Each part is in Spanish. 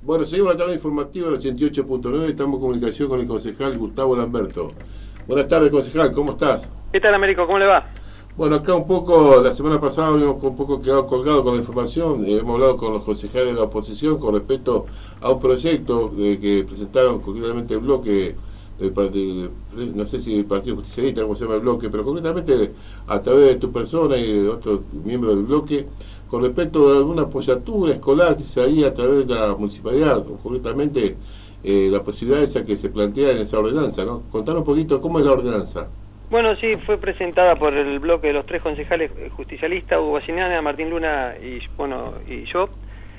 Bueno, seguimos la tarde informativa del 88.9, estamos en comunicación con el concejal Gustavo Lamberto. Buenas tardes, concejal, ¿cómo estás? ¿Qué tal, Américo? ¿Cómo le va? Bueno, acá un poco, la semana pasada habíamos un poco quedado colgado con la información, hemos hablado con los concejales de la oposición con respecto a un proyecto que presentaron concretamente el bloque, no sé si el Partido Justicialista, cómo se llama el bloque, pero concretamente a través de tu persona y de otros miembros del bloque, con respecto a alguna apoyatura escolar que se haría a través de la municipalidad, concretamente la posibilidad esa que se plantea en esa ordenanza, ¿no? Contanos un poquito cómo es la ordenanza. Bueno, sí, fue presentada por el bloque de los tres concejales justicialistas, Hugo Bacinana, Martín Luna y yo.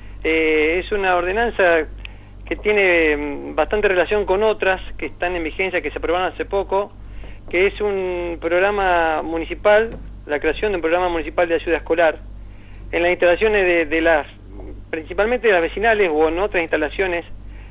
Es una ordenanza que tiene bastante relación con otras que están en vigencia, que se aprobaron hace poco, que es un programa municipal, la creación de un programa municipal de ayuda escolar, en las instalaciones principalmente de las vecinales o en otras instalaciones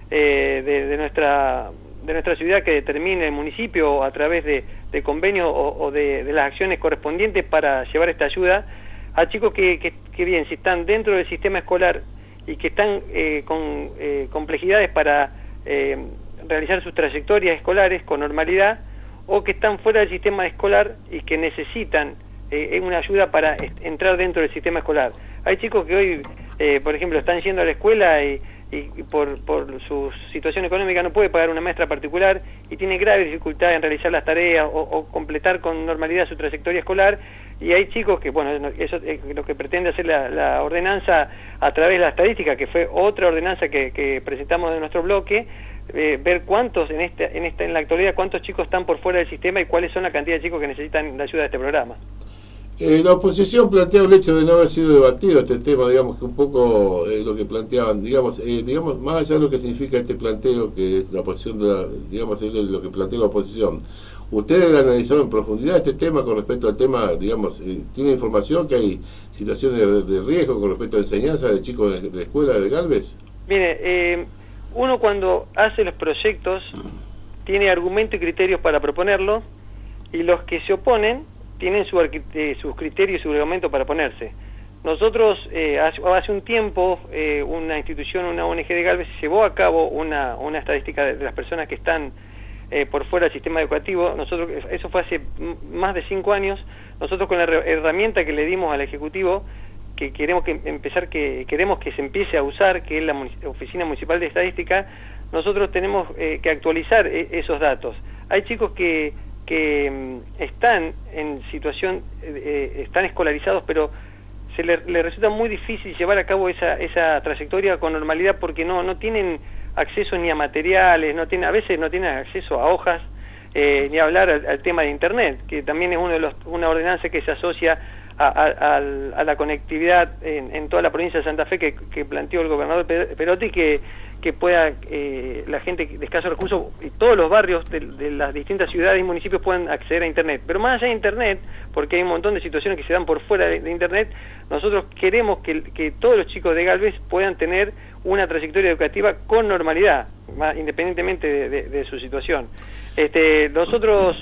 de nuestra ciudad que determine el municipio a través de convenios o de las acciones correspondientes para llevar esta ayuda a chicos que bien, si están dentro del sistema escolar y que están con complejidades para realizar sus trayectorias escolares con normalidad, o que están fuera del sistema escolar y que necesitan una ayuda para entrar dentro del sistema escolar. Hay chicos que hoy, por ejemplo, están yendo a la escuela y por su situación económica no puede pagar una maestra particular y tiene grave dificultad en realizar las tareas o completar con normalidad su trayectoria escolar, y hay chicos que, bueno, eso es lo que pretende hacer la ordenanza a través de la estadística, que fue otra ordenanza que presentamos de nuestro bloque, ver cuántos en la actualidad, cuántos chicos están por fuera del sistema y cuáles son la cantidad de chicos que necesitan la ayuda de este programa. La oposición plantea el hecho de no haber sido debatido este tema, digamos que un poco lo que planteaban, digamos, más allá de lo que significa este planteo, que es la oposición, digamos, es lo que plantea la oposición. ¿Ustedes analizaron en profundidad este tema con respecto al tema, digamos, tiene información que hay situaciones de riesgo con respecto a enseñanza de chicos de escuela de Galvez? Mire, uno cuando hace los proyectos tiene argumentos y criterios para proponerlo, y los que se oponen tienen sus criterios y su argumento para oponerse. Nosotros, hace un tiempo, una institución, una ONG de Galvez, llevó a cabo una estadística de las personas que están por fuera del sistema educativo. Nosotros, eso fue hace más de 5 años. Nosotros, con la herramienta que le dimos al Ejecutivo, que queremos que se empiece a usar, que es la Oficina Municipal de Estadística, nosotros tenemos que actualizar esos datos. Hay chicos que están en situación, están escolarizados, pero se les resulta muy difícil llevar a cabo esa trayectoria con normalidad porque no tienen acceso ni a materiales, a veces no tienen acceso a hojas, ni hablar al tema de internet, que también es una ordenanza que se asocia a la conectividad en toda la provincia de Santa Fe que planteó el gobernador Perotti, que pueda la gente de escasos recursos y todos los barrios de las distintas ciudades y municipios puedan acceder a internet. Pero más allá de internet, porque hay un montón de situaciones que se dan por fuera de internet, nosotros queremos que todos los chicos de Galvez puedan tener una trayectoria educativa con normalidad, independientemente de su situación. Nosotros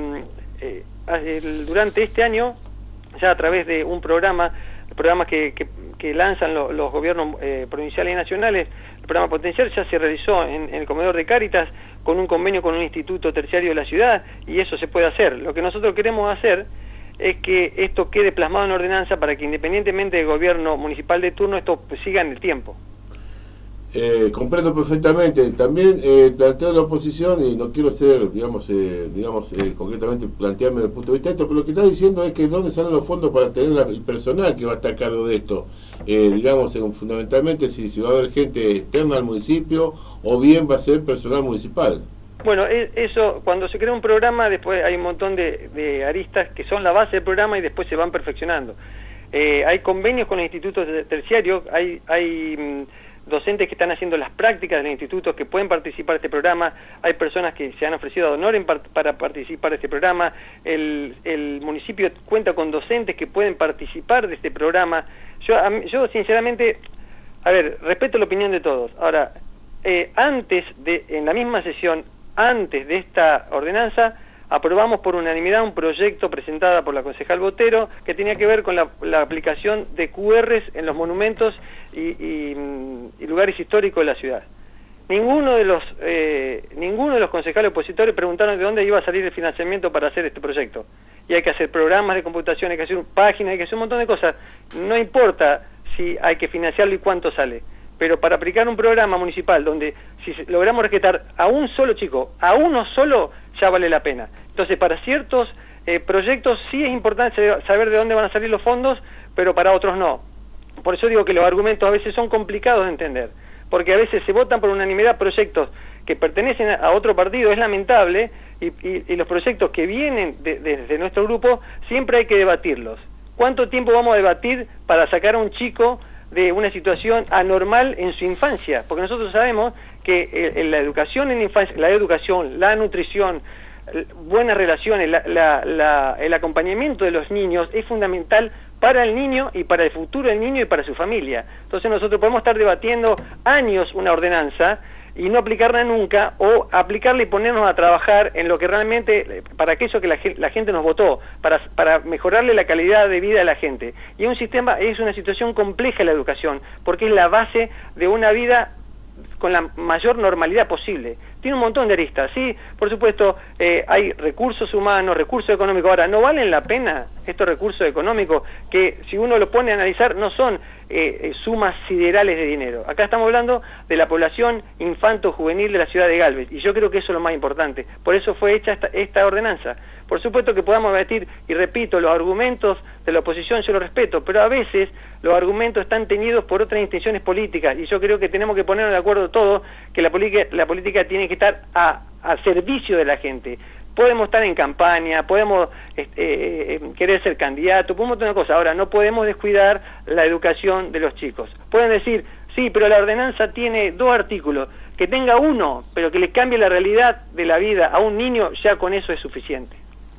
durante este año, ya a través de un programa que lanzan los gobiernos provinciales y nacionales, el programa Potencial ya se realizó en el comedor de Cáritas con un convenio con un instituto terciario de la ciudad, y eso se puede hacer. Lo que nosotros queremos hacer es que esto quede plasmado en ordenanza para que, independientemente del gobierno municipal de turno, esto siga en el tiempo. Comprendo perfectamente. También planteo la oposición, y no quiero ser, digamos, concretamente plantearme desde el punto de vista de esto, pero lo que está diciendo es que dónde salen los fondos para tener el personal que va a estar a cargo de esto. Digamos, fundamentalmente si va a haber gente externa al municipio o bien va a ser personal municipal. Bueno, eso, cuando se crea un programa, después hay un montón de aristas que son la base del programa y después se van perfeccionando. Hay convenios con los institutos terciarios, hay docentes que están haciendo las prácticas del instituto que pueden participar de este programa, hay personas que se han ofrecido a honor para participar de este programa, el municipio cuenta con docentes que pueden participar de este programa. Yo sinceramente, respeto la opinión de todos. Ahora, en la misma sesión, antes de esta ordenanza, aprobamos por unanimidad un proyecto presentado por la concejal Botero que tenía que ver con la aplicación de QRs en los monumentos y lugares históricos de la ciudad. Ninguno de los concejales opositores preguntaron de dónde iba a salir el financiamiento para hacer este proyecto. Y hay que hacer programas de computación, hay que hacer páginas, hay que hacer un montón de cosas. No importa si hay que financiarlo y cuánto sale, pero para aplicar un programa municipal donde si logramos rescatar a un solo chico, a uno solo, ya vale la pena. Entonces, para ciertos proyectos sí es importante saber de dónde van a salir los fondos, pero para otros no. Por eso digo que los argumentos a veces son complicados de entender, porque a veces se votan por unanimidad proyectos que pertenecen a otro partido, es lamentable, y los proyectos que vienen desde nuestro grupo siempre hay que debatirlos. ¿Cuánto tiempo vamos a debatir para sacar a un chico de una situación anormal en su infancia? Porque nosotros sabemos que la educación en infancia, la nutrición, buenas relaciones, el acompañamiento de los niños es fundamental para el niño y para el futuro del niño y para su familia. Entonces nosotros podemos estar debatiendo años una ordenanza y no aplicarla nunca, o aplicarla y ponernos a trabajar en lo que realmente, para aquello que la gente nos votó, para mejorarle la calidad de vida a la gente. Y es una situación compleja la educación, porque es la base de una vida con la mayor normalidad posible. Tiene un montón de aristas, sí, por supuesto, hay recursos humanos, recursos económicos. Ahora, ¿no valen la pena estos recursos económicos que, si uno lo pone a analizar, no son sumas siderales de dinero? Acá estamos hablando de la población infanto-juvenil de la ciudad de Galvez, y yo creo que eso es lo más importante. Por eso fue hecha esta ordenanza. Por supuesto que podamos debatir, y repito, los argumentos de la oposición yo los respeto, pero a veces los argumentos están teñidos por otras intenciones políticas, y yo creo que tenemos que ponernos de acuerdo todos que la política tiene que estar a servicio de la gente. Podemos estar en campaña, podemos querer ser candidato, podemos tener cosas. Ahora, no podemos descuidar la educación de los chicos. Pueden decir, sí, pero la ordenanza tiene 2 artículos, que tenga uno, pero que le cambie la realidad de la vida a un niño, ya con eso es suficiente.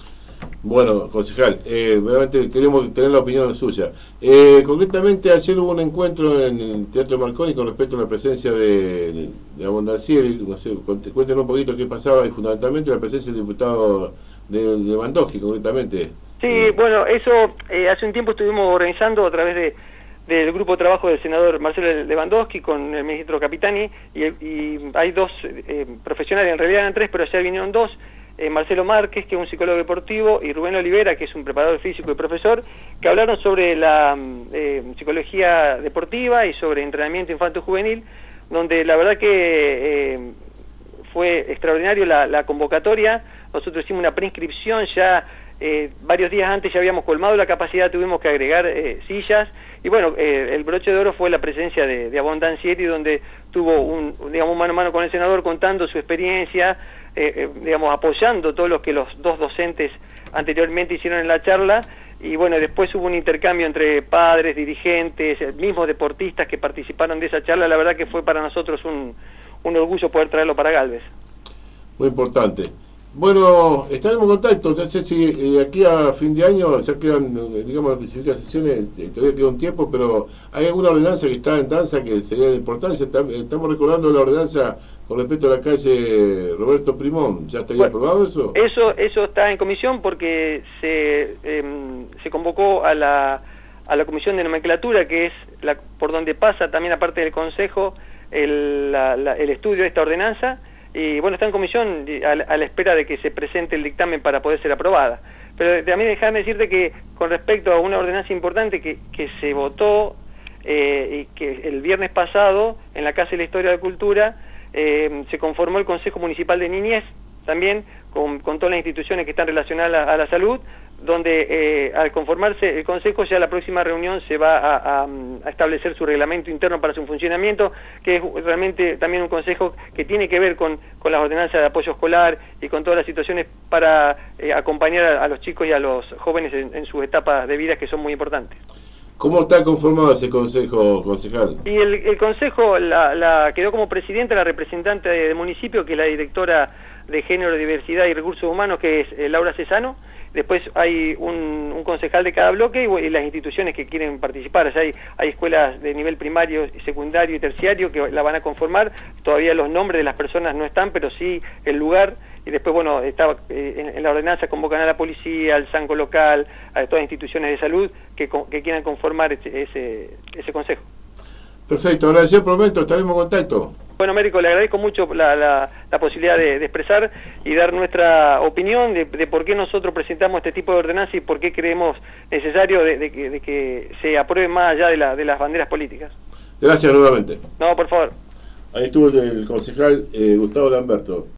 Bueno, concejal, realmente queremos tener la opinión suya. Concretamente, ayer hubo un encuentro en el Teatro Marconi con respecto a la presencia de Abondancieri. No sé, cuéntenos un poquito qué pasaba, y fundamentalmente la presencia del diputado de Lewandowski, concretamente. Sí, bueno, eso hace un tiempo estuvimos organizando a través del grupo de trabajo del senador Marcelo Lewandowski con el ministro Capitani, y hay 2 profesionales, en realidad eran 3, pero ayer vinieron 2, Marcelo Márquez, que es un psicólogo deportivo, y Rubén Olivera, que es un preparador físico y profesor, que hablaron sobre la psicología deportiva y sobre entrenamiento infanto-juvenil, donde la verdad que fue extraordinario la convocatoria. Nosotros hicimos una preinscripción ya, varios días antes ya habíamos colmado la capacidad, tuvimos que agregar sillas, y bueno, el broche de oro fue la presencia de Abondancieri, donde tuvo un mano a mano con el senador, contando su experiencia, apoyando todo lo que los 2 docentes anteriormente hicieron en la charla. Y bueno, después hubo un intercambio entre padres, dirigentes, mismos deportistas que participaron de esa charla. La verdad que fue para nosotros un orgullo poder traerlo para Galvez. Muy importante. Bueno, estaremos en contacto. No sé si aquí a fin de año ya quedan, digamos, las sesiones, todavía queda un tiempo, pero hay alguna ordenanza que está en danza que sería de importancia. Estamos recordando la ordenanza con respecto a la calle Roberto Primón. ¿Ya estaría aprobado eso? Eso está en comisión, porque se convocó a la comisión de nomenclatura, que es por donde pasa también, aparte del consejo, el estudio de esta ordenanza. Y bueno, está en comisión a la espera de que se presente el dictamen para poder ser aprobada. Pero también déjame decirte que con respecto a una ordenanza importante que se votó y que el viernes pasado en la Casa de la Historia de la Cultura se conformó el Consejo Municipal de Niñez, también con todas las instituciones que están relacionadas a la salud, donde al conformarse el Consejo, ya la próxima reunión se va a establecer su reglamento interno para su funcionamiento, que es realmente también un Consejo que tiene que ver con las ordenanzas de apoyo escolar y con todas las situaciones para acompañar a los chicos y a los jóvenes en sus etapas de vida, que son muy importantes. ¿Cómo está conformado ese consejo, concejal? Y el consejo quedó como presidenta la representante del municipio, que es la directora de Género, Diversidad y Recursos Humanos, que es Laura Cesano. Después hay un concejal de cada bloque y las instituciones que quieren participar. O sea, hay escuelas de nivel primario, secundario y terciario que la van a conformar. Todavía los nombres de las personas no están, pero sí el lugar. y después, bueno, en la ordenanza convocan a la policía, al SANCO local, a todas las instituciones de salud que quieran conformar ese consejo. Perfecto, agradecido por el momento, estaremos en contacto. Bueno, Américo, le agradezco mucho la posibilidad de expresar y dar nuestra opinión de por qué nosotros presentamos este tipo de ordenanza y por qué creemos necesario de que se apruebe más allá de las banderas políticas. Gracias nuevamente. No, por favor. Ahí estuvo el concejal Gustavo Lamberto.